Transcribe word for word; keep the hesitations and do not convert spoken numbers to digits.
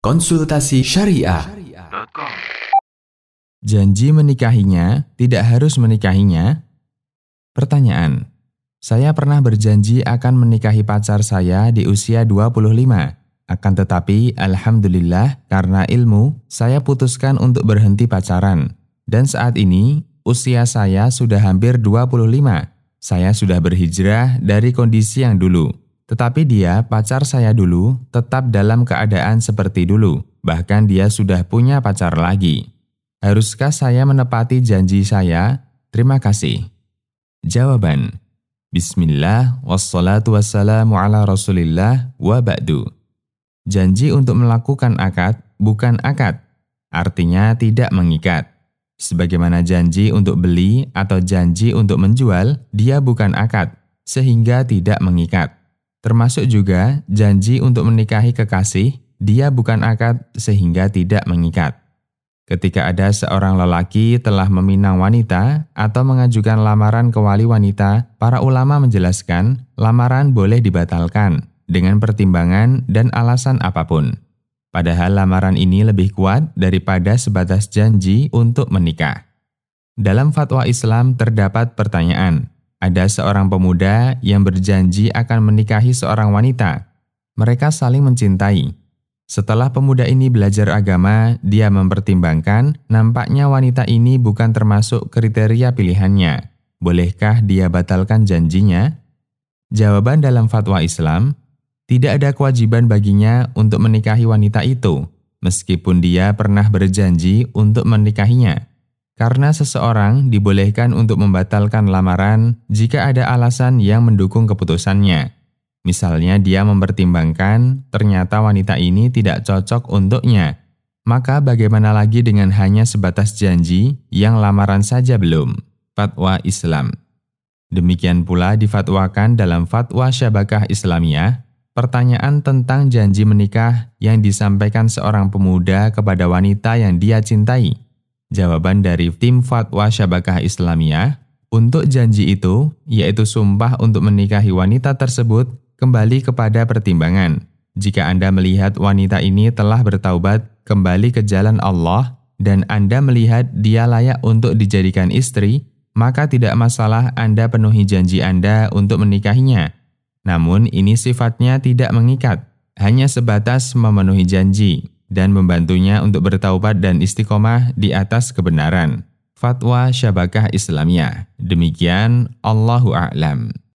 Konsultasi Syariah. Janji menikahinya, tidak harus menikahinya? Pertanyaan, saya pernah berjanji akan menikahi pacar saya di usia dua puluh lima. Akan tetapi, alhamdulillah, karena ilmu, saya putuskan untuk berhenti pacaran. Dan saat ini, usia saya sudah hampir dua puluh lima. Saya sudah berhijrah dari kondisi yang dulu. Tetapi dia, pacar saya dulu, tetap dalam keadaan seperti dulu. Bahkan dia sudah punya pacar lagi. Haruskah saya menepati janji saya? Terima kasih. Jawaban. Bismillah, wassalatu wassalamu ala rasulillah, wa ba'du. Janji untuk melakukan akad bukan akad, artinya tidak mengikat. Sebagaimana janji untuk beli atau janji untuk menjual, dia bukan akad, sehingga tidak mengikat. Termasuk juga janji untuk menikahi kekasih, dia bukan akad sehingga tidak mengikat. Ketika ada seorang lelaki telah meminang wanita atau mengajukan lamaran ke wali wanita, para ulama menjelaskan lamaran boleh dibatalkan dengan pertimbangan dan alasan apapun. Padahal lamaran ini lebih kuat daripada sebatas janji untuk menikah. Dalam fatwa Islam terdapat pertanyaan. Ada seorang pemuda yang berjanji akan menikahi seorang wanita. Mereka saling mencintai. Setelah pemuda ini belajar agama, dia mempertimbangkan nampaknya wanita ini bukan termasuk kriteria pilihannya. Bolehkah dia batalkan janjinya? Jawaban dalam fatwa Islam, tidak ada kewajiban baginya untuk menikahi wanita itu, meskipun dia pernah berjanji untuk menikahinya. Karena seseorang dibolehkan untuk membatalkan lamaran jika ada alasan yang mendukung keputusannya. Misalnya dia mempertimbangkan ternyata wanita ini tidak cocok untuknya. Maka bagaimana lagi dengan hanya sebatas janji yang lamaran saja belum? Fatwa Islam. Demikian pula difatwakan dalam Fatwa Syabakah Islamiyah, pertanyaan tentang janji menikah yang disampaikan seorang pemuda kepada wanita yang dia cintai. Jawaban dari tim Fatwa Syabakah Islamiyah, untuk janji itu, yaitu sumpah untuk menikahi wanita tersebut, kembali kepada pertimbangan. Jika Anda melihat wanita ini telah bertaubat kembali ke jalan Allah, dan Anda melihat dia layak untuk dijadikan istri, maka tidak masalah Anda penuhi janji Anda untuk menikahinya. Namun ini sifatnya tidak mengikat, hanya sebatas memenuhi janji dan membantunya untuk bertaubat dan istiqomah di atas kebenaran. Fatwa Syabakah Islamiyah. Demikian, Allahu a'lam.